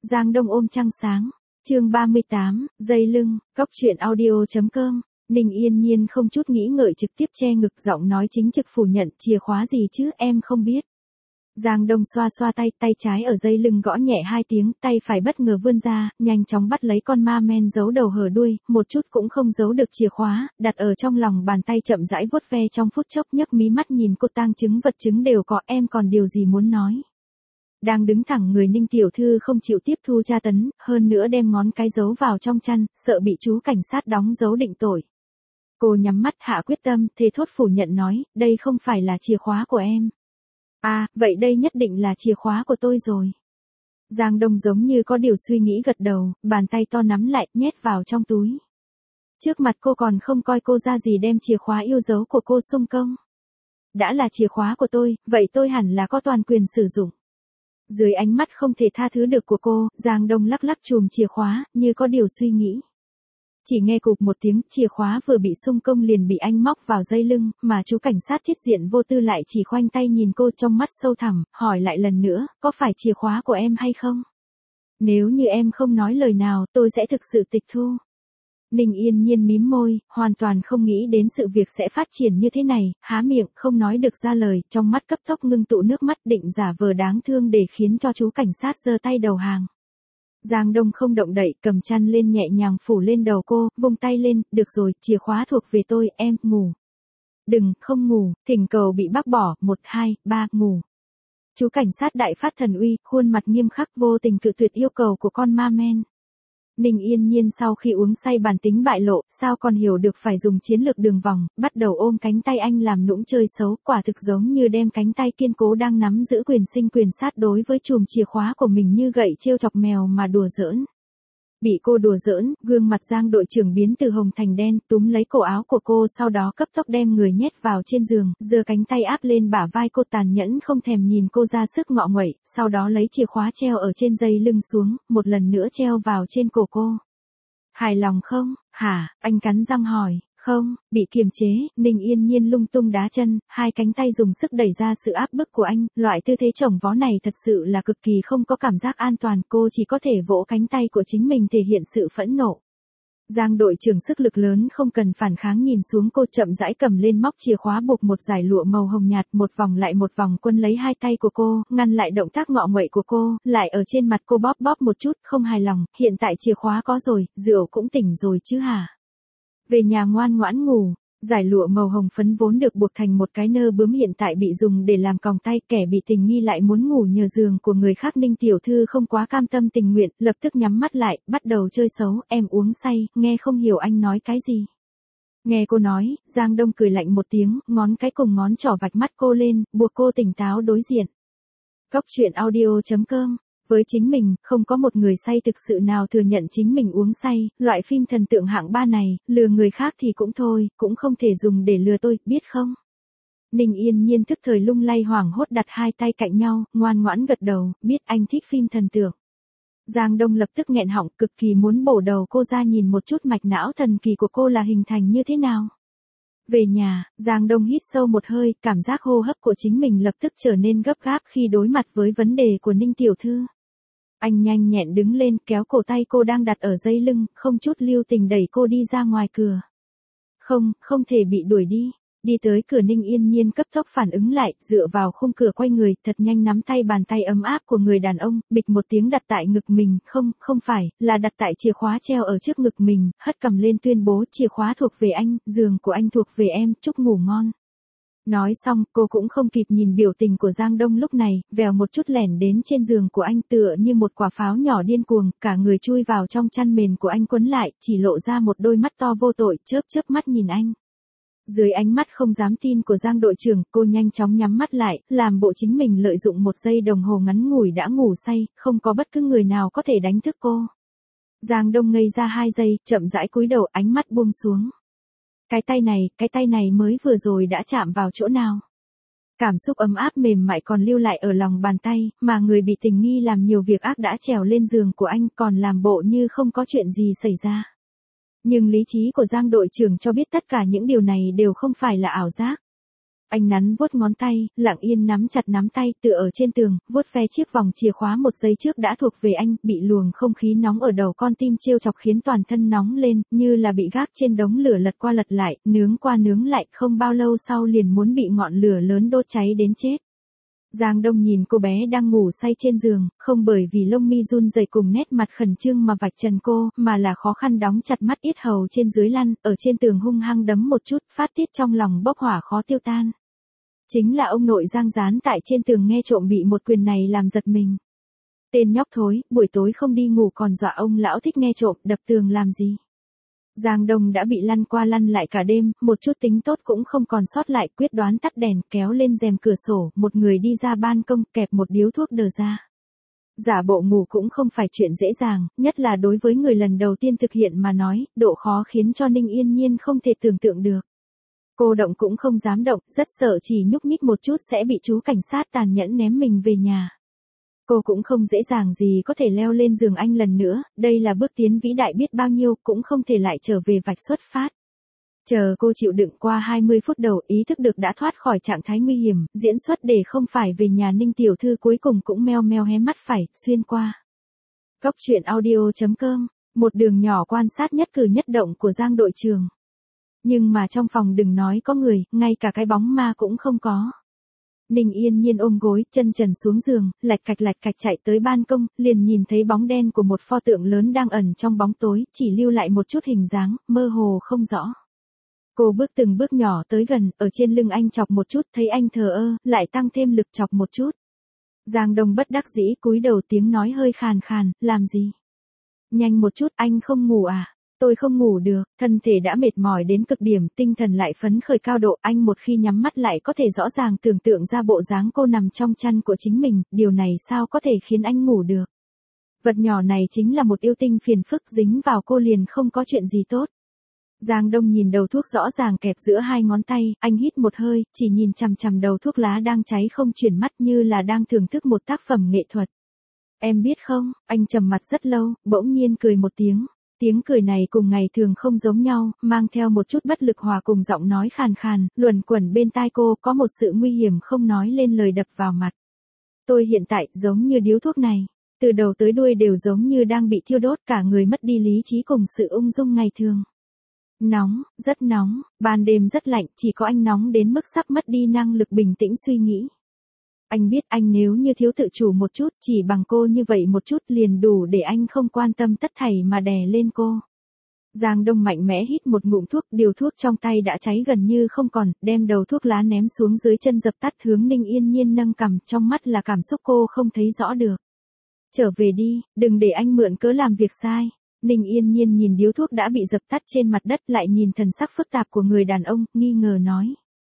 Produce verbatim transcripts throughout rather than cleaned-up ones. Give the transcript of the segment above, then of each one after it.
Giang Đông ôm trăng sáng. Chương ba mươi tám, dây lưng, Cóc truyện audio.com. Ninh Yên Nhiên không chút nghĩ ngợi trực tiếp che ngực, giọng nói chính trực phủ nhận, chìa khóa gì chứ, em không biết. Giang Đông xoa xoa tay, tay trái ở dây lưng gõ nhẹ hai tiếng, tay phải bất ngờ vươn ra, nhanh chóng bắt lấy con ma men giấu đầu hở đuôi, một chút cũng không giấu được chìa khóa, đặt ở trong lòng bàn tay chậm rãi vuốt ve trong phút chốc, nhấc mí mắt nhìn cô, tang chứng vật chứng đều có, em còn điều gì muốn nói. Đang đứng thẳng người, Ninh tiểu thư không chịu tiếp thu tra tấn, hơn nữa đem ngón cái giấu vào trong chăn, sợ bị chú cảnh sát đóng dấu định tội. Cô nhắm mắt hạ quyết tâm, thề thốt phủ nhận nói, đây không phải là chìa khóa của em. À, vậy đây nhất định là chìa khóa của tôi rồi. Giang Đông giống như có điều suy nghĩ gật đầu, bàn tay to nắm lại, nhét vào trong túi. Trước mặt cô còn không coi cô ra gì đem chìa khóa yêu dấu của cô xung công. Đã là chìa khóa của tôi, vậy tôi hẳn là có toàn quyền sử dụng. Dưới ánh mắt không thể tha thứ được của cô, Giang Đông lắc lắc chùm chìa khóa, như có điều suy nghĩ. Chỉ nghe cụp một tiếng, chìa khóa vừa bị xung công liền bị anh móc vào dây lưng, mà chú cảnh sát thiết diện vô tư lại chỉ khoanh tay nhìn cô trong mắt sâu thẳm, hỏi lại lần nữa, có phải chìa khóa của em hay không? Nếu như em không nói lời nào, tôi sẽ thực sự tịch thu. Ninh Yên Nhiên mím môi, hoàn toàn không nghĩ đến sự việc sẽ phát triển như thế này, há miệng, không nói được ra lời, trong mắt cấp tốc ngưng tụ nước mắt, định giả vờ đáng thương để khiến cho chú cảnh sát giơ tay đầu hàng. Giang Đông không động đậy, cầm chăn lên nhẹ nhàng phủ lên đầu cô, vung tay lên, được rồi, chìa khóa thuộc về tôi, em, ngủ. Đừng, không ngủ, thỉnh cầu bị bác bỏ, một, hai, ba, ngủ. Chú cảnh sát đại phát thần uy, khuôn mặt nghiêm khắc vô tình cự tuyệt yêu cầu của con ma men. Ninh Yên Nhiên sau khi uống say bản tính bại lộ, sao còn hiểu được phải dùng chiến lược đường vòng, bắt đầu ôm cánh tay anh làm nũng chơi xấu, quả thực giống như đem cánh tay kiên cố đang nắm giữ quyền sinh quyền sát đối với chùm chìa khóa của mình như gậy trêu chọc mèo mà đùa giỡn. Bị cô đùa giỡn, gương mặt Giang đội trưởng biến từ hồng thành đen, túm lấy cổ áo của cô, sau đó cấp tốc đem người nhét vào trên giường, giơ cánh tay áp lên bả vai cô, tàn nhẫn không thèm nhìn cô ra sức ngọ nguậy, sau đó lấy chìa khóa treo ở trên dây lưng xuống, một lần nữa treo vào trên cổ cô. Hài lòng không? Hả? Anh cắn răng hỏi. Không, bị kiềm chế, Ninh Yên Nhiên lung tung đá chân, hai cánh tay dùng sức đẩy ra sự áp bức của anh, loại tư thế chồng vó này thật sự là cực kỳ không có cảm giác an toàn, cô chỉ có thể vỗ cánh tay của chính mình thể hiện sự phẫn nộ. Giang đội trưởng sức lực lớn không cần phản kháng nhìn xuống cô, chậm rãi cầm lên móc chìa khóa, buộc một dải lụa màu hồng nhạt, một vòng lại một vòng quân lấy hai tay của cô, ngăn lại động tác ngọ nguậy của cô, lại ở trên mặt cô bóp bóp một chút, không hài lòng, hiện tại chìa khóa có rồi, rượu cũng tỉnh rồi chứ hả? Về nhà ngoan ngoãn ngủ. Giải lụa màu hồng phấn vốn được buộc thành một cái nơ bướm hiện tại bị dùng để làm còng tay, kẻ bị tình nghi lại muốn ngủ nhờ giường của người khác. Ninh tiểu thư không quá cam tâm tình nguyện, lập tức nhắm mắt lại, bắt đầu chơi xấu, em uống say, nghe không hiểu anh nói cái gì. Nghe cô nói, Giang Đông cười lạnh một tiếng, ngón cái cùng ngón trỏ vạch mắt cô lên, buộc cô tỉnh táo đối diện. Cóc truyện audio.com. Với chính mình, không có một người say thực sự nào thừa nhận chính mình uống say, loại phim thần tượng hạng ba này, lừa người khác thì cũng thôi, cũng không thể dùng để lừa tôi, biết không? Ninh Yên Nhiên thức thời lung lay hoảng hốt đặt hai tay cạnh nhau, ngoan ngoãn gật đầu, biết anh thích phim thần tượng. Giang Đông lập tức nghẹn họng, cực kỳ muốn bổ đầu cô ra nhìn một chút mạch não thần kỳ của cô là hình thành như thế nào. Về nhà, Giang Đông hít sâu một hơi, cảm giác hô hấp của chính mình lập tức trở nên gấp gáp khi đối mặt với vấn đề của Ninh tiểu thư. Anh nhanh nhẹn đứng lên, kéo cổ tay cô đang đặt ở dây lưng, không chút lưu tình đẩy cô đi ra ngoài cửa. Không, không thể bị đuổi đi. Đi tới cửa, Ninh Yên Nhiên cấp tốc phản ứng lại, dựa vào khung cửa quay người, thật nhanh nắm tay bàn tay ấm áp của người đàn ông, bịch một tiếng đặt tại ngực mình, không, không phải, là đặt tại chìa khóa treo ở trước ngực mình, hất cầm lên tuyên bố, chìa khóa thuộc về anh, giường của anh thuộc về em, chúc ngủ ngon. Nói xong, cô cũng không kịp nhìn biểu tình của Giang Đông lúc này, vèo một chút lẻn đến trên giường của anh, tựa như một quả pháo nhỏ điên cuồng, cả người chui vào trong chăn mền của anh quấn lại, chỉ lộ ra một đôi mắt to vô tội, chớp chớp mắt nhìn anh. Dưới ánh mắt không dám tin của Giang đội trưởng, cô nhanh chóng nhắm mắt lại, làm bộ chính mình lợi dụng một giây đồng hồ ngắn ngủi đã ngủ say, không có bất cứ người nào có thể đánh thức cô. Giang Đông ngây ra hai giây, chậm rãi cúi đầu, ánh mắt buông xuống. Cái tay này, cái tay này mới vừa rồi đã chạm vào chỗ nào? Cảm xúc ấm áp mềm mại còn lưu lại ở lòng bàn tay, mà người bị tình nghi làm nhiều việc ác đã trèo lên giường của anh, còn làm bộ như không có chuyện gì xảy ra. Nhưng lý trí của Giang đội trưởng cho biết tất cả những điều này đều không phải là ảo giác. Anh nắn vuốt ngón tay, lặng yên nắm chặt nắm tay, tựa ở trên tường, vuốt ve chiếc vòng chìa khóa một giây trước đã thuộc về anh, bị luồng không khí nóng ở đầu con tim trêu chọc khiến toàn thân nóng lên, như là bị gác trên đống lửa lật qua lật lại, nướng qua nướng lại, không bao lâu sau liền muốn bị ngọn lửa lớn đốt cháy đến chết. Giang Đông nhìn cô bé đang ngủ say trên giường, không bởi vì lông mi run rẩy cùng nét mặt khẩn trương mà vạch trần cô, mà là khó khăn đóng chặt mắt yết hầu trên dưới lăn, ở trên tường hung hăng đấm một chút, phát tiết trong lòng bốc hỏa khó tiêu tan. Chính là ông nội Giang dán tại trên tường nghe trộm bị một quyền này làm giật mình. Tên nhóc thối, buổi tối không đi ngủ còn dọa ông lão thích nghe trộm, đập tường làm gì. Giang Đông đã bị lăn qua lăn lại cả đêm, một chút tính tốt cũng không còn sót lại, quyết đoán tắt đèn, kéo lên rèm cửa sổ, một người đi ra ban công, kẹp một điếu thuốc đờ ra. Giả bộ ngủ cũng không phải chuyện dễ dàng, nhất là đối với người lần đầu tiên thực hiện mà nói, độ khó khiến cho Ninh Yên Nhiên không thể tưởng tượng được. Cô động cũng không dám động, rất sợ chỉ nhúc nhích một chút sẽ bị chú cảnh sát tàn nhẫn ném mình về nhà. Cô cũng không dễ dàng gì có thể leo lên giường anh lần nữa, đây là bước tiến vĩ đại biết bao nhiêu, cũng không thể lại trở về vạch xuất phát. Chờ cô chịu đựng qua hai mươi phút đầu, ý thức được đã thoát khỏi trạng thái nguy hiểm, diễn xuất để không phải về nhà Ninh tiểu thư cuối cùng cũng meo meo hé mắt phải, xuyên qua. Cốc truyện audio chấm com, một đường nhỏ quan sát nhất cử nhất động của Giang đội trưởng. Nhưng mà trong phòng đừng nói có người, ngay cả cái bóng ma cũng không có. Ninh Yên Nhiên ôm gối, chân trần xuống giường, lạch cạch lạch cạch chạy tới ban công, liền nhìn thấy bóng đen của một pho tượng lớn đang ẩn trong bóng tối, chỉ lưu lại một chút hình dáng, mơ hồ không rõ. Cô bước từng bước nhỏ tới gần, ở trên lưng anh chọc một chút, thấy anh thờ ơ, lại tăng thêm lực chọc một chút. Giang Đông bất đắc dĩ cúi đầu, tiếng nói hơi khàn khàn, làm gì? Nhanh một chút, anh không ngủ à? Tôi không ngủ được, thân thể đã mệt mỏi đến cực điểm, tinh thần lại phấn khởi cao độ, anh một khi nhắm mắt lại có thể rõ ràng tưởng tượng ra bộ dáng cô nằm trong chăn của chính mình, điều này sao có thể khiến anh ngủ được. Vật nhỏ này chính là một yêu tinh phiền phức, dính vào cô liền không có chuyện gì tốt. Giang Đông nhìn đầu thuốc rõ ràng kẹp giữa hai ngón tay, anh hít một hơi, chỉ nhìn chằm chằm đầu thuốc lá đang cháy không chuyển mắt như là đang thưởng thức một tác phẩm nghệ thuật. Em biết không, anh trầm mặt rất lâu, bỗng nhiên cười một tiếng. Tiếng cười này cùng ngày thường không giống nhau, mang theo một chút bất lực hòa cùng giọng nói khàn khàn, luẩn quẩn bên tai cô, có một sự nguy hiểm không nói lên lời đập vào mặt. Tôi hiện tại giống như điếu thuốc này, từ đầu tới đuôi đều giống như đang bị thiêu đốt, cả người mất đi lý trí cùng sự ung dung ngày thường. Nóng, rất nóng, ban đêm rất lạnh, chỉ có anh nóng đến mức sắp mất đi năng lực bình tĩnh suy nghĩ. Anh biết anh nếu như thiếu tự chủ một chút, chỉ bằng cô như vậy một chút liền đủ để anh không quan tâm tất thảy mà đè lên cô. Giang Đông mạnh mẽ hít một ngụm thuốc, điều thuốc trong tay đã cháy gần như không còn, đem đầu thuốc lá ném xuống dưới chân dập tắt, hướng Ninh Yên Nhiên nâng cằm, trong mắt là cảm xúc cô không thấy rõ được. Trở về đi, đừng để anh mượn cớ làm việc sai. Ninh Yên Nhiên nhìn điếu thuốc đã bị dập tắt trên mặt đất, lại nhìn thần sắc phức tạp của người đàn ông, nghi ngờ nói.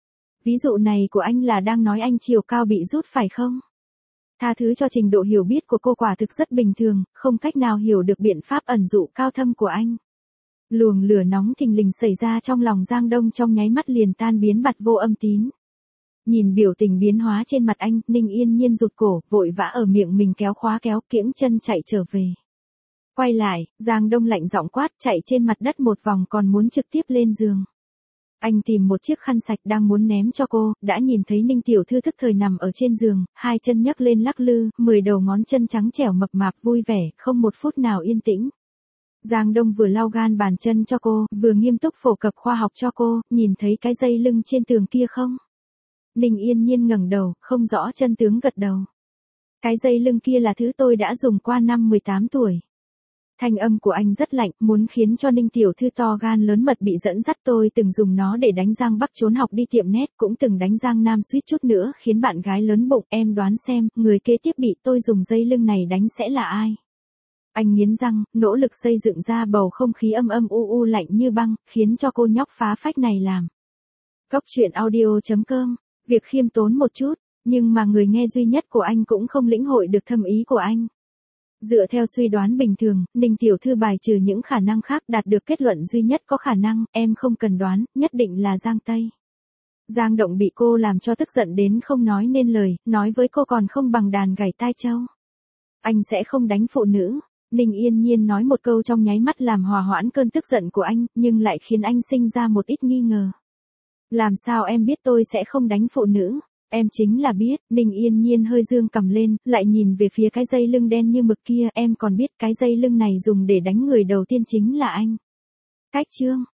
Ví dụ này của anh là đang nói anh chiều cao bị rút phải không? Tha thứ cho trình độ hiểu biết của cô quả thực rất bình thường, không cách nào hiểu được biện pháp ẩn dụ cao thâm của anh. Luồng lửa nóng thình lình xảy ra trong lòng Giang Đông trong nháy mắt liền tan biến bặt vô âm tín. Nhìn biểu tình biến hóa trên mặt anh, Ninh Yên Nhiên rụt cổ, vội vã ở miệng mình kéo khóa kéo, kiễng chân chạy trở về. Quay lại, Giang Đông lạnh giọng quát, chạy trên mặt đất một vòng còn muốn trực tiếp lên giường. Anh tìm một chiếc khăn sạch đang muốn ném cho cô, đã nhìn thấy Ninh tiểu thư thức thời nằm ở trên giường, hai chân nhấc lên lắc lư, mười đầu ngón chân trắng trẻo mập mạp vui vẻ, không một phút nào yên tĩnh. Giang Đông vừa lau gan bàn chân cho cô, vừa nghiêm túc phổ cập khoa học cho cô, nhìn thấy cái dây lưng trên tường kia không? Ninh Yên Nhiên ngẩng đầu, không rõ chân tướng gật đầu. Cái dây lưng kia là thứ tôi đã dùng qua năm mười tám tuổi. Thanh âm của anh rất lạnh, muốn khiến cho Ninh tiểu thư to gan lớn mật bị dẫn dắt. Tôi từng dùng nó để đánh Giang Bắc trốn học đi tiệm nét, cũng từng đánh Giang Nam suýt chút nữa khiến bạn gái lớn bụng. Em đoán xem, người kế tiếp bị tôi dùng dây lưng này đánh sẽ là ai? Anh nghiến răng, nỗ lực xây dựng ra bầu không khí âm âm u u lạnh như băng, khiến cho cô nhóc phá phách này làm. Cốc truyện audio chấm com, việc khiêm tốn một chút, nhưng mà người nghe duy nhất của anh cũng không lĩnh hội được thâm ý của anh. Dựa theo suy đoán bình thường, Ninh tiểu thư bài trừ những khả năng khác, đạt được kết luận duy nhất có khả năng, em không cần đoán, nhất định là Giang Tây. Giang Động bị cô làm cho tức giận đến không nói nên lời, nói với cô còn không bằng đàn gảy tai trâu. Anh sẽ không đánh phụ nữ. Ninh Yên Nhiên nói một câu trong nháy mắt làm hòa hoãn cơn tức giận của anh, nhưng lại khiến anh sinh ra một ít nghi ngờ. Làm sao em biết tôi sẽ không đánh phụ nữ? Em chính là biết. Ninh Yên Nhiên hơi dương cầm lên, lại nhìn về phía cái dây lưng đen như mực kia. Em còn biết cái dây lưng này dùng để đánh người đầu tiên chính là anh. Cách chương